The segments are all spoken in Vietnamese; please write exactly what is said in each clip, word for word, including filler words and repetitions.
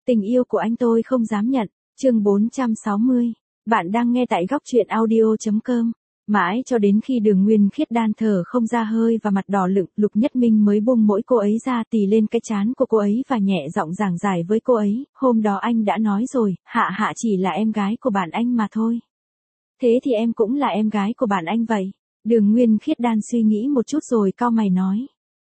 Tình yêu của anh tôi không dám nhận. Chương bốn trăm sáu mươi. Bạn đang nghe tại góc truyện audio chấm com. Mãi cho đến khi Đường Nguyên Khiết đan thở không ra hơi và mặt đỏ lựng, Lục Nhất Minh mới buông mỗi cô ấy ra, tì lên cái trán của cô ấy và nhẹ giọng giảng giải với cô ấy, hôm đó anh đã nói rồi, Hạ Hạ chỉ là em gái của bạn anh mà thôi. Thế thì em cũng là em gái của bạn anh vậy. Đường Nguyên Khiết đan suy nghĩ một chút rồi cau mày nói.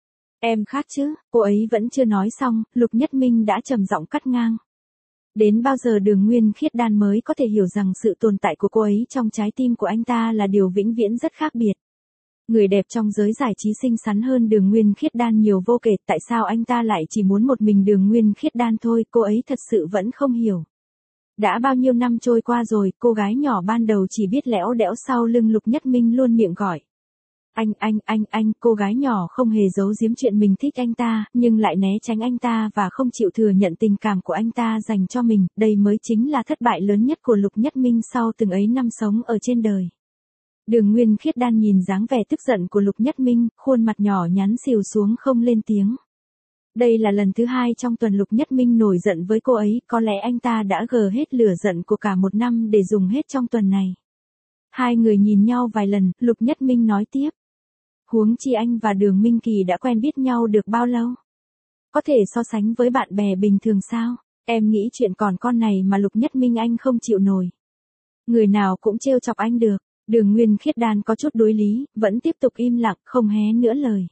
Em khác chứ, cô ấy vẫn chưa nói xong, Lục Nhất Minh đã trầm giọng cắt ngang. Đến bao giờ Đường Nguyên Khiết đan mới có thể hiểu rằng sự tồn tại của cô ấy trong trái tim của anh ta là điều vĩnh viễn rất khác biệt. Người đẹp trong giới giải trí xinh xắn hơn Đường Nguyên Khiết đan nhiều vô kể, tại sao anh ta lại chỉ muốn một mình Đường Nguyên Khiết đan thôi, cô ấy thật sự vẫn không hiểu. Đã bao nhiêu năm trôi qua rồi, cô gái nhỏ ban đầu chỉ biết lẽo đẽo sau lưng Lục Nhất Minh luôn miệng gọi. Anh, anh, anh, anh, cô gái nhỏ không hề giấu giếm chuyện mình thích anh ta, nhưng lại né tránh anh ta và không chịu thừa nhận tình cảm của anh ta dành cho mình, đây mới chính là thất bại lớn nhất của Lục Nhất Minh sau từng ấy năm sống ở trên đời. Đường Nguyên Khiết đan nhìn dáng vẻ tức giận của Lục Nhất Minh, khuôn mặt nhỏ nhắn xìu xuống không lên tiếng. Đây là lần thứ hai trong tuần Lục Nhất Minh nổi giận với cô ấy, có lẽ anh ta đã gờ hết lửa giận của cả một năm để dùng hết trong tuần này. Hai người nhìn nhau vài lần, Lục Nhất Minh nói tiếp. Huống chi anh và Đường Minh Kỳ đã quen biết nhau được bao lâu? Có thể so sánh với bạn bè bình thường sao? Em nghĩ chuyện còn con này mà Lục Nhất Minh anh không chịu nổi. Người nào cũng trêu chọc anh được. Đường Nguyên Khiết đan có chút đối lý, vẫn tiếp tục im lặng, không hé nữa lời.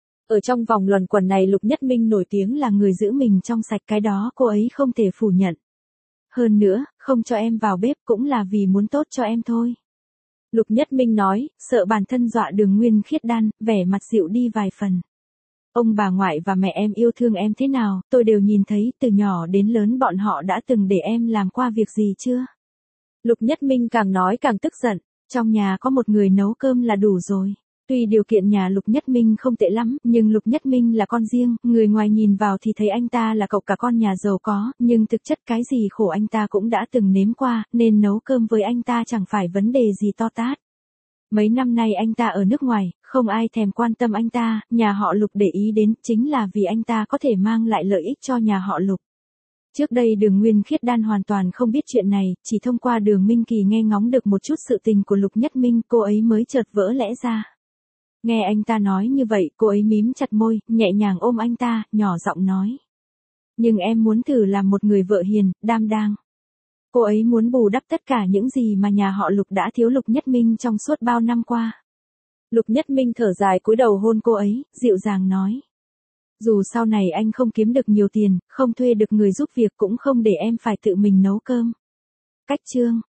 Ở trong vòng luẩn quẩn này Lục Nhất Minh nổi tiếng là người giữ mình trong sạch, cái đó cô ấy không thể phủ nhận. Hơn nữa, không cho em vào bếp cũng là vì muốn tốt cho em thôi. Lục Nhất Minh nói, sợ bản thân dọa Đường Nguyên Khiết đan, vẻ mặt dịu đi vài phần. Ông bà ngoại và mẹ em yêu thương em thế nào, tôi đều nhìn thấy, từ nhỏ đến lớn bọn họ đã từng để em làm qua việc gì chưa? Lục Nhất Minh càng nói càng tức giận, trong nhà có một người nấu cơm là đủ rồi. Tuy điều kiện nhà Lục Nhất Minh không tệ lắm, nhưng Lục Nhất Minh là con riêng, người ngoài nhìn vào thì thấy anh ta là cậu cả con nhà giàu có, nhưng thực chất cái gì khổ anh ta cũng đã từng nếm qua, nên nấu cơm với anh ta chẳng phải vấn đề gì to tát. Mấy năm nay anh ta ở nước ngoài, không ai thèm quan tâm anh ta, nhà họ Lục để ý đến, chính là vì anh ta có thể mang lại lợi ích cho nhà họ Lục. Trước đây Đường Nguyên Khiết đan hoàn toàn không biết chuyện này, chỉ thông qua Đường Minh Kỳ nghe ngóng được một chút sự tình của Lục Nhất Minh, cô ấy mới chợt vỡ lẽ ra. Nghe anh ta nói như vậy, cô ấy mím chặt môi, nhẹ nhàng ôm anh ta, nhỏ giọng nói. Nhưng em muốn thử làm một người vợ hiền, đảm đang. Cô ấy muốn bù đắp tất cả những gì mà nhà họ Lục đã thiếu Lục Nhất Minh trong suốt bao năm qua. Lục Nhất Minh thở dài cúi đầu hôn cô ấy, dịu dàng nói. Dù sau này anh không kiếm được nhiều tiền, không thuê được người giúp việc cũng không để em phải tự mình nấu cơm. Cách chương.